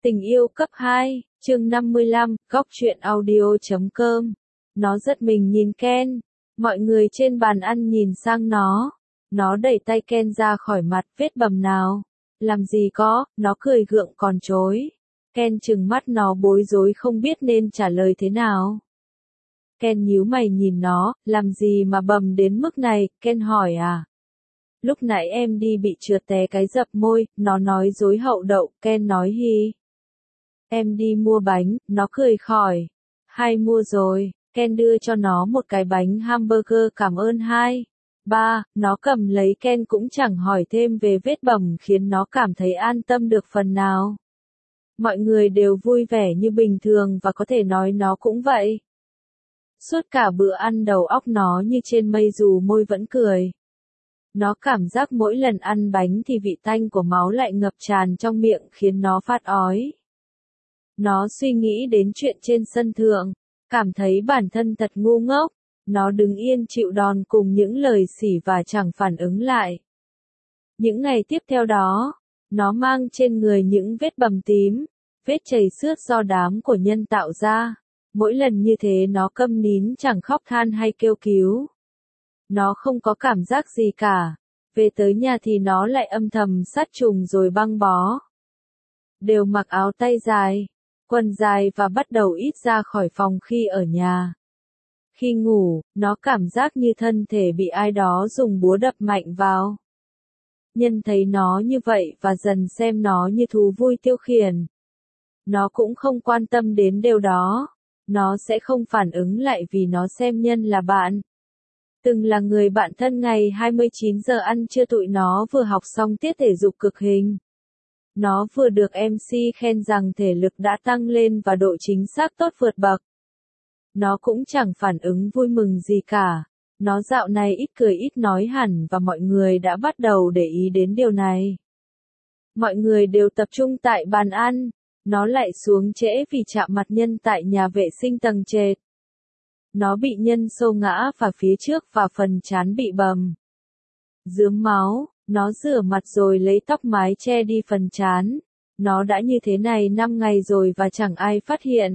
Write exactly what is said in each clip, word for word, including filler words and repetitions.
Tình yêu cấp hai, chương năm mươi lăm, góc truyện audio chấm com. Nó giật mình nhìn Ken. Mọi người trên bàn ăn nhìn sang nó. Nó đẩy tay Ken ra khỏi mặt, vết bầm nào. Làm gì có, nó cười gượng còn chối. Ken trừng mắt nó bối rối không biết nên trả lời thế nào. Ken nhíu mày nhìn nó, làm gì mà bầm đến mức này, Ken hỏi à. Lúc nãy em đi bị trượt té cái dập môi, nó nói dối hậu đậu, Ken nói hi. Em đi mua bánh, nó cười khỏi. Hai mua rồi, Ken đưa cho nó một cái bánh hamburger cảm ơn hai. Ba, nó cầm lấy Ken cũng chẳng hỏi thêm về vết bầm khiến nó cảm thấy an tâm được phần nào. Mọi người đều vui vẻ như bình thường và có thể nói nó cũng vậy. Suốt cả bữa ăn đầu óc nó như trên mây dù môi vẫn cười. Nó cảm giác mỗi lần ăn bánh thì vị tanh của máu lại ngập tràn trong miệng khiến nó phát ói. Nó suy nghĩ đến chuyện trên sân thượng, cảm thấy bản thân thật ngu ngốc. Nó đứng yên chịu đòn cùng những lời xỉ và chẳng phản ứng lại. Những ngày tiếp theo đó, nó mang trên người những vết bầm tím, vết chảy xước do đám của nhân tạo ra. Mỗi lần như thế nó câm nín chẳng khóc than hay kêu cứu. Nó không có cảm giác gì cả. Về tới nhà thì nó lại âm thầm sát trùng rồi băng bó. Đều mặc áo tay dài, quần dài và bắt đầu ít ra khỏi phòng khi ở nhà. Khi ngủ, nó cảm giác như thân thể bị ai đó dùng búa đập mạnh vào. Nhân thấy nó như vậy và dần xem nó như thú vui tiêu khiển. Nó cũng không quan tâm đến điều đó. Nó sẽ không phản ứng lại vì nó xem Nhân là bạn. Từng là người bạn thân ngày hai mươi chín giờ ăn trưa tụi nó vừa học xong tiết thể dục cực hình. Nó vừa được em xê khen rằng thể lực đã tăng lên và độ chính xác tốt vượt bậc. Nó cũng chẳng phản ứng vui mừng gì cả. Nó dạo này ít cười ít nói hẳn và mọi người đã bắt đầu để ý đến điều này. Mọi người đều tập trung tại bàn ăn. Nó lại xuống trễ vì chạm mặt Nhân tại nhà vệ sinh tầng trệt. Nó bị Nhân xô ngã vào phía trước và phần trán bị bầm. Rướm máu, nó rửa mặt rồi lấy tóc mái che đi phần trán. Nó đã như thế này năm ngày rồi và chẳng ai phát hiện.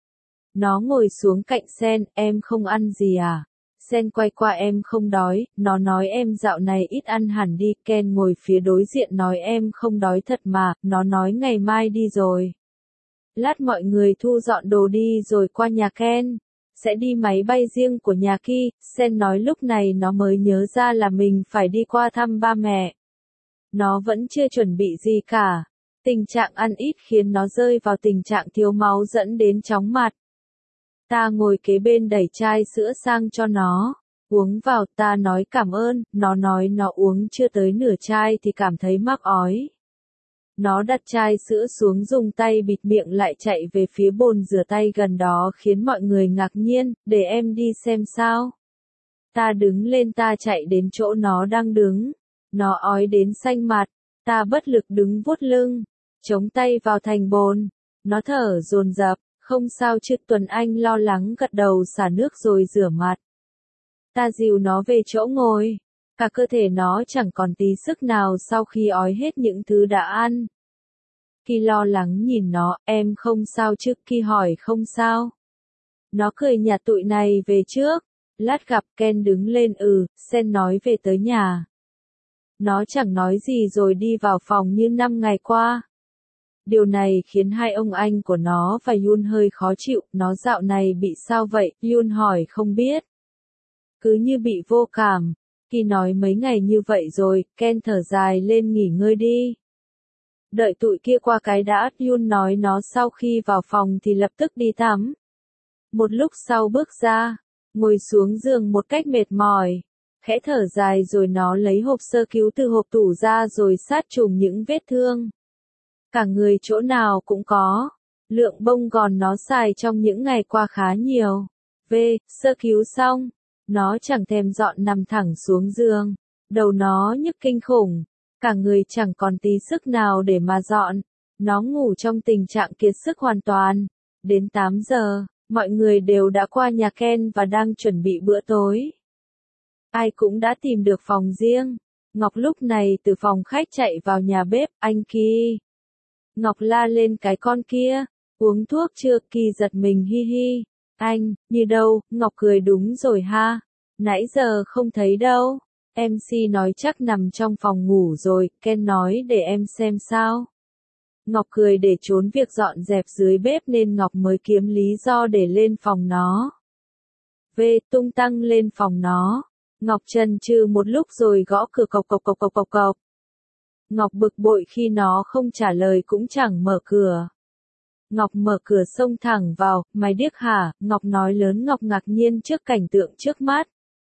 Nó ngồi xuống cạnh Sen, em không ăn gì à? Sen quay qua em không đói, nó nói em dạo này ít ăn hẳn đi. Ken ngồi phía đối diện nói em không đói thật mà, nó nói ngày mai đi rồi. Lát mọi người thu dọn đồ đi rồi qua nhà Ken. Sẽ đi máy bay riêng của nhà Ki, Sen nói lúc này nó mới nhớ ra là mình phải đi qua thăm ba mẹ. Nó vẫn chưa chuẩn bị gì cả. Tình trạng ăn ít khiến nó rơi vào tình trạng thiếu máu dẫn đến chóng mặt. Ta ngồi kế bên đẩy chai sữa sang cho nó. Uống vào, ta nói cảm ơn, nó nói nó uống chưa tới nửa chai thì cảm thấy mắc ói. Nó đặt chai sữa xuống dùng tay bịt miệng lại chạy về phía bồn rửa tay gần đó khiến mọi người ngạc nhiên, để em đi xem sao. Ta đứng lên ta chạy đến chỗ nó đang đứng. Nó ói đến xanh mặt, ta bất lực đứng vuốt lưng, chống tay vào thành bồn. Nó thở dồn dập, không sao chứ. Tuấn Anh lo lắng gật đầu xả nước rồi rửa mặt. Ta dìu nó về chỗ ngồi. Cả cơ thể nó chẳng còn tí sức nào sau khi ói hết những thứ đã ăn. Ki lo lắng nhìn nó, em không sao chứ? Ki hỏi không sao. Nó cười nhạt tụi này về trước. Lát gặp Ken đứng lên ừ, Sen nói về tới nhà. Nó chẳng nói gì rồi đi vào phòng như năm ngày qua. Điều này khiến hai ông anh của nó và Yun hơi khó chịu, nó dạo này bị sao vậy? Yun hỏi không biết. Cứ như bị vô cảm. Ki nói mấy ngày như vậy rồi, Ken thở dài lên nghỉ ngơi đi. Đợi tụi kia qua cái đã, Yun nói nó sau khi vào phòng thì lập tức đi tắm. Một lúc sau bước ra, ngồi xuống giường một cách mệt mỏi, khẽ thở dài rồi nó lấy hộp sơ cứu từ hộp tủ ra rồi sát trùng những vết thương. Cả người chỗ nào cũng có, lượng bông gòn nó xài trong những ngày qua khá nhiều. V, sơ cứu xong, nó chẳng thèm dọn nằm thẳng xuống giường, đầu nó nhức kinh khủng. Cả người chẳng còn tí sức nào để mà dọn. Nó ngủ trong tình trạng kiệt sức hoàn toàn. Đến tám giờ, mọi người đều đã qua nhà Ken và đang chuẩn bị bữa tối. Ai cũng đã tìm được phòng riêng. Ngọc lúc này từ phòng khách chạy vào nhà bếp, anh Ki. Ngọc la lên cái con kia. Uống thuốc chưa? Kỳ giật mình hi hi. Anh, như đâu? Ngọc cười đúng rồi ha. Nãy giờ không thấy đâu. em xê nói chắc nằm trong phòng ngủ rồi, Ken nói để em xem sao. Ngọc cười để trốn việc dọn dẹp dưới bếp nên Ngọc mới kiếm lý do để lên phòng nó. Về tung tăng lên phòng nó. Ngọc chần chừ một lúc rồi gõ cửa cộc cộc cộc cộc cộc cộc. Ngọc bực bội khi nó không trả lời cũng chẳng mở cửa. Ngọc mở cửa xông thẳng vào, mày điếc hả? Ngọc nói lớn. Ngọc ngạc nhiên trước cảnh tượng trước mắt.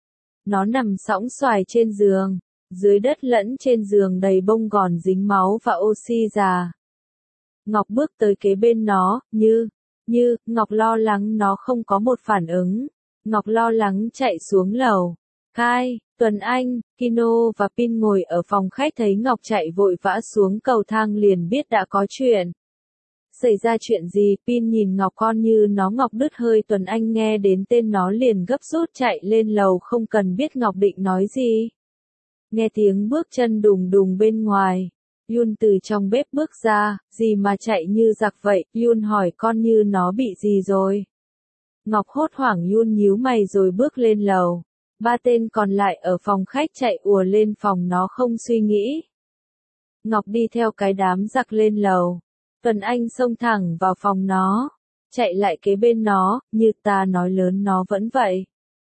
Nó nằm sõng xoài trên giường, dưới đất lẫn trên giường đầy bông gòn dính máu và oxy già. Ngọc bước tới kế bên nó, như, như, Ngọc lo lắng nó không có một phản ứng. Ngọc lo lắng chạy xuống lầu. Kai, Tuấn Anh, Kino và Pin ngồi ở phòng khách thấy Ngọc chạy vội vã xuống cầu thang liền biết đã có chuyện. Xảy ra chuyện gì? Pin nhìn Ngọc con như nó. Ngọc đứt hơi. Tuấn Anh nghe đến tên nó liền gấp rút chạy lên lầu không cần biết Ngọc định nói gì. Nghe tiếng bước chân đùng đùng bên ngoài. Yun từ trong bếp bước ra, gì mà chạy như giặc vậy? Yun hỏi con như nó bị gì rồi? Ngọc hốt hoảng. Yun nhíu mày rồi bước lên lầu. Ba tên còn lại ở phòng khách chạy ùa lên phòng nó không suy nghĩ. Ngọc đi theo cái đám giặc lên lầu. Tuấn Anh xông thẳng vào phòng nó, chạy lại kế bên nó, như ta nói lớn nó vẫn vậy.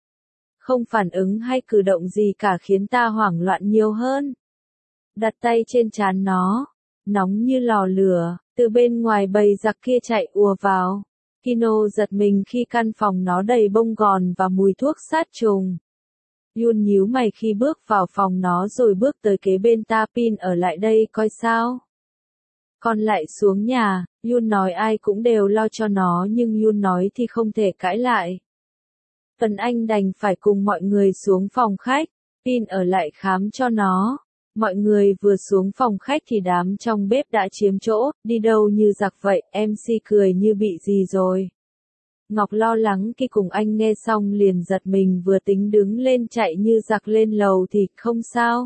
Không phản ứng hay cử động gì cả khiến ta hoảng loạn nhiều hơn. Đặt tay trên trán nó, nóng như lò lửa, từ bên ngoài bầy giặc kia chạy ùa vào. Kino giật mình khi căn phòng nó đầy bông gòn và mùi thuốc sát trùng. Yun nhíu mày khi bước vào phòng nó rồi bước tới kế bên ta. Pin ở lại đây coi sao. Còn lại xuống nhà. Yun nói ai cũng đều lo cho nó nhưng Yun nói thì không thể cãi lại. Tuấn Anh đành phải cùng mọi người xuống phòng khách. Pin ở lại khám cho nó. Mọi người vừa xuống phòng khách thì đám trong bếp đã chiếm chỗ, đi đâu như giặc vậy. em xê cười như bị gì rồi. Ngọc lo lắng khi cùng anh nghe xong liền giật mình vừa tính đứng lên chạy như giặc lên lầu thì không sao.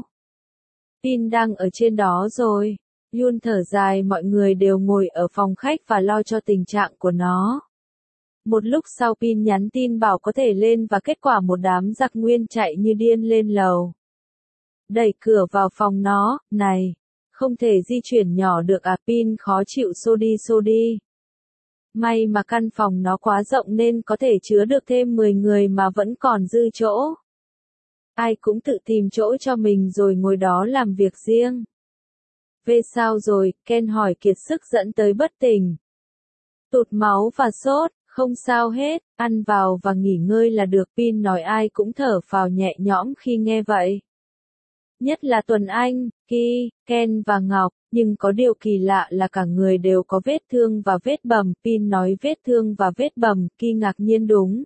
Pin đang ở trên đó rồi. Yun thở dài. Mọi người đều ngồi ở phòng khách và lo cho tình trạng của nó. Một lúc sau Pin nhắn tin bảo có thể lên và kết quả một đám giặc nguyên chạy như điên lên lầu. Đẩy cửa vào phòng nó, này, không thể di chuyển nhỏ được à? Pin khó chịu xô đi xô đi. May mà căn phòng nó quá rộng nên có thể chứa được thêm mười người mà vẫn còn dư chỗ. Ai cũng tự tìm chỗ cho mình rồi ngồi đó làm việc riêng. Về sao rồi? Ken hỏi kiệt sức dẫn tới bất tỉnh. Tụt máu và sốt, không sao hết, ăn vào và nghỉ ngơi là được. Pin nói ai cũng thở phào nhẹ nhõm khi nghe vậy. Nhất là Tuấn Anh, Ki, Ken và Ngọc, nhưng có điều kỳ lạ là cả người đều có vết thương và vết bầm. Pin nói vết thương và vết bầm, Ki ngạc nhiên đúng.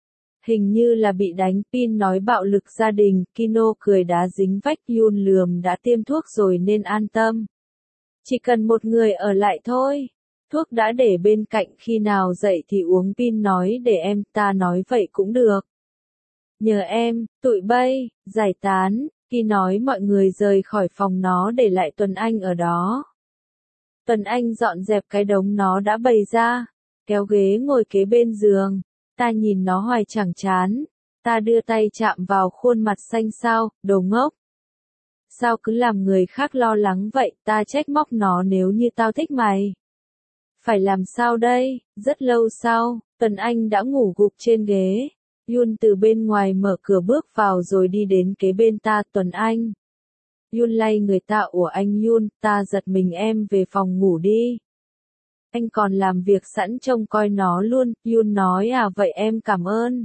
Hình như là bị đánh. Pin nói bạo lực gia đình. Kino cười đá dính vách. Yun lườm đã tiêm thuốc rồi nên an tâm. Chỉ cần một người ở lại thôi. Thuốc đã để bên cạnh khi nào dậy thì uống. Pin nói để em, ta nói vậy cũng được. Nhờ em, tụi bay, giải tán. Khi nói mọi người rời khỏi phòng nó để lại Tuấn Anh ở đó. Tuấn Anh dọn dẹp cái đống nó đã bày ra, kéo ghế ngồi kế bên giường. Ta nhìn nó hoài chẳng chán. Ta đưa tay chạm vào khuôn mặt xanh xao, đồ ngốc. Sao cứ làm người khác lo lắng vậy? Ta trách móc nó nếu như tao thích mày. Phải làm sao đây? Rất lâu sau, Tuấn Anh đã ngủ gục trên ghế. Yun từ bên ngoài mở cửa bước vào rồi đi đến kế bên ta. Tuấn Anh. Yun lay người ta. Ủa anh Yun, ta giật mình. Em về phòng ngủ đi. Anh còn làm việc sẵn trông coi nó luôn. Yun nói à vậy em cảm ơn.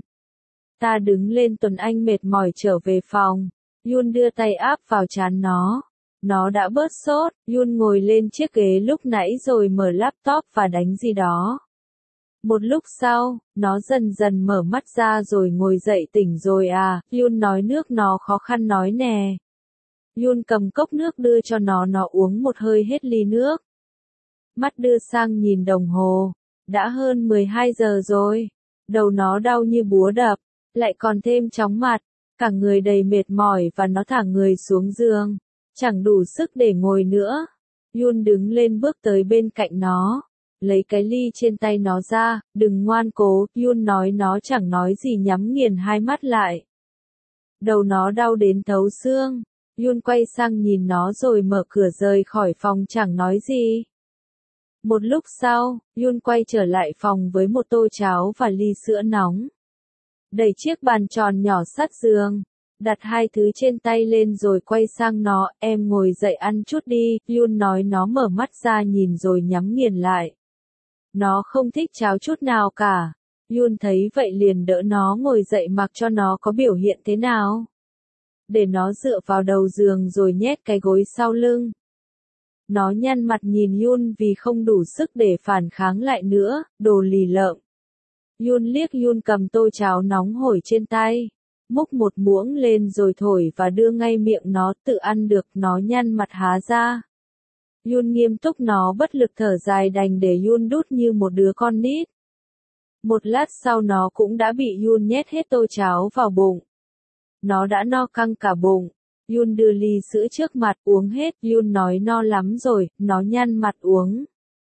Ta đứng lên. Tuấn Anh mệt mỏi trở về phòng. Yun đưa tay áp vào trán nó. Nó đã bớt sốt. Yun ngồi lên chiếc ghế lúc nãy rồi mở laptop và đánh gì đó. Một lúc sau, nó dần dần mở mắt ra rồi ngồi dậy. Tỉnh rồi à? Yun nói. Nước nó khó khăn nói nè. Yun cầm cốc nước đưa cho nó. Nó uống một hơi hết ly nước. Mắt đưa sang nhìn đồng hồ. Đã hơn mười hai giờ rồi. Đầu nó đau như búa đập. Lại còn thêm chóng mặt. Cả người đầy mệt mỏi và nó thả người xuống giường. Chẳng đủ sức để ngồi nữa. Yun đứng lên bước tới bên cạnh nó, lấy cái ly trên tay nó ra, đừng ngoan cố, Yun nói. Nó chẳng nói gì, nhắm nghiền hai mắt lại. Đầu nó đau đến thấu xương. Yun quay sang nhìn nó rồi mở cửa rời khỏi phòng chẳng nói gì. Một lúc sau, Yun quay trở lại phòng với một tô cháo và ly sữa nóng. Đẩy chiếc bàn tròn nhỏ sát giường, đặt hai thứ trên tay lên rồi quay sang nó, em ngồi dậy ăn chút đi, Yun nói. Nó mở mắt ra nhìn rồi nhắm nghiền lại. Nó không thích cháo chút nào cả. Yun thấy vậy liền đỡ nó ngồi dậy mặc cho nó có biểu hiện thế nào. Để nó dựa vào đầu giường rồi nhét cái gối sau lưng. Nó nhăn mặt nhìn Yun vì không đủ sức để phản kháng lại nữa, đồ lì lợm. Yun liếc Yun cầm tô cháo nóng hổi trên tay, múc một muỗng lên rồi thổi và đưa ngay miệng nó, tự ăn được. Nó nhăn mặt há ra. Yun nghiêm túc, nó bất lực thở dài đành để Yun đút như một đứa con nít. Một lát sau nó cũng đã bị Yun nhét hết tô cháo vào bụng. Nó đã no căng cả bụng. Yun đưa ly sữa trước mặt, uống hết. Yun nói no lắm rồi, nó nhăn mặt uống.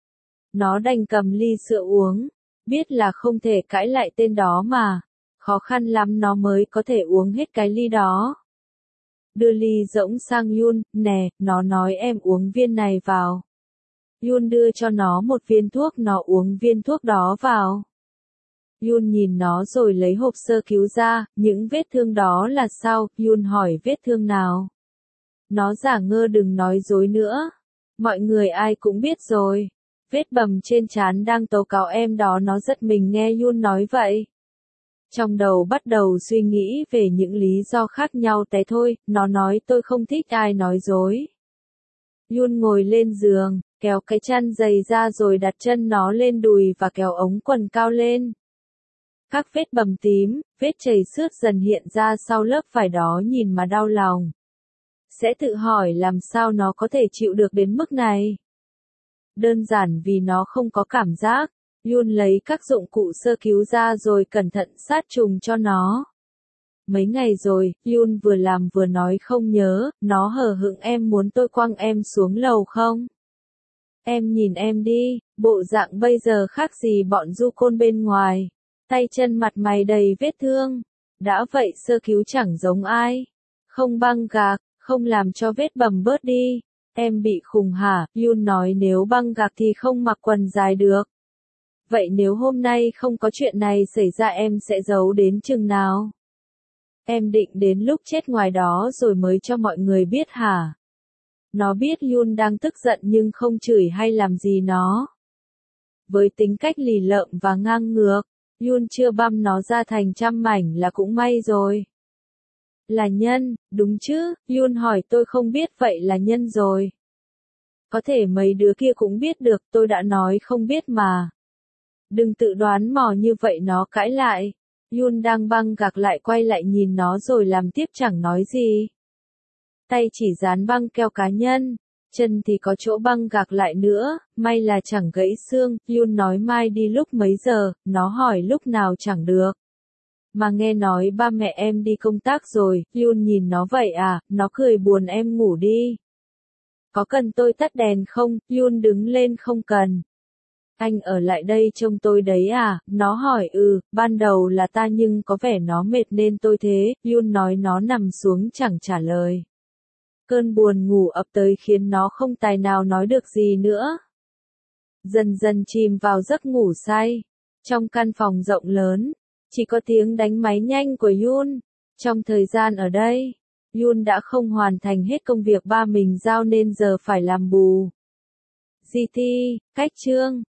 Nó đành cầm ly sữa uống. Biết là không thể cãi lại tên đó mà. Khó khăn lắm nó mới có thể uống hết cái ly đó. Đưa ly rỗng sang Yun, nè, nó nói em uống viên này vào. Yun đưa cho nó một viên thuốc, nó uống viên thuốc đó vào. Yun nhìn nó rồi lấy hộp sơ cứu ra, những vết thương đó là sao? Yun hỏi vết thương nào? Nó giả ngơ đừng nói dối nữa. Mọi người ai cũng biết rồi. Vết bầm trên trán đang tố cáo em đó. Nó giật mình nghe Yun nói vậy. Trong đầu bắt đầu suy nghĩ về những lý do khác nhau thế thôi, nó nói tôi không thích ai nói dối. Yun ngồi lên giường, kéo cái chăn dày ra rồi đặt chân nó lên đùi và kéo ống quần cao lên. Các vết bầm tím, vết chảy xước dần hiện ra sau lớp vải đó nhìn mà đau lòng. Sẽ tự hỏi làm sao nó có thể chịu được đến mức này. Đơn giản vì nó không có cảm giác. Yun lấy các dụng cụ sơ cứu ra rồi cẩn thận sát trùng cho nó. Mấy ngày rồi, Yun vừa làm vừa nói không nhớ, nó hờ hững em muốn tôi quăng em xuống lầu không? Em nhìn em đi, bộ dạng bây giờ khác gì bọn du côn bên ngoài. Tay chân mặt mày đầy vết thương. Đã vậy sơ cứu chẳng giống ai. Không băng gạc, không làm cho vết bầm bớt đi. Em bị khùng hả? Yun nói nếu băng gạc thì không mặc quần dài được. Vậy nếu hôm nay không có chuyện này xảy ra em sẽ giấu đến chừng nào? Em định đến lúc chết ngoài đó rồi mới cho mọi người biết hả? Nó biết Yun đang tức giận nhưng không chửi hay làm gì nó. Với tính cách lì lợm và ngang ngược, Yun chưa băm nó ra thành trăm mảnh là cũng may rồi. Là nhân, đúng chứ? Yun hỏi tôi không biết vậy là nhân rồi. Có thể mấy đứa kia cũng biết được, tôi đã nói không biết mà. Đừng tự đoán mò như vậy, nó cãi lại. Yun đang băng gạc lại quay lại nhìn nó rồi làm tiếp chẳng nói gì. Tay chỉ dán băng keo cá nhân, chân thì có chỗ băng gạc lại nữa, may là chẳng gãy xương. Yun nói mai đi lúc mấy giờ, nó hỏi lúc nào chẳng được. Mà nghe nói ba mẹ em đi công tác rồi, Yun nhìn nó vậy à, nó cười buồn em ngủ đi. Có cần tôi tắt đèn không? Yun đứng lên không cần. Anh ở lại đây trông tôi đấy à? Nó hỏi ừ, ban đầu là ta nhưng có vẻ nó mệt nên tôi thế. Yun nói nó nằm xuống chẳng trả lời. Cơn buồn ngủ ập tới khiến nó không tài nào nói được gì nữa. Dần dần chìm vào giấc ngủ say. Trong căn phòng rộng lớn, chỉ có tiếng đánh máy nhanh của Yun. Trong thời gian ở đây, Yun đã không hoàn thành hết công việc ba mình giao nên giờ phải làm bù. giê tê, cách chương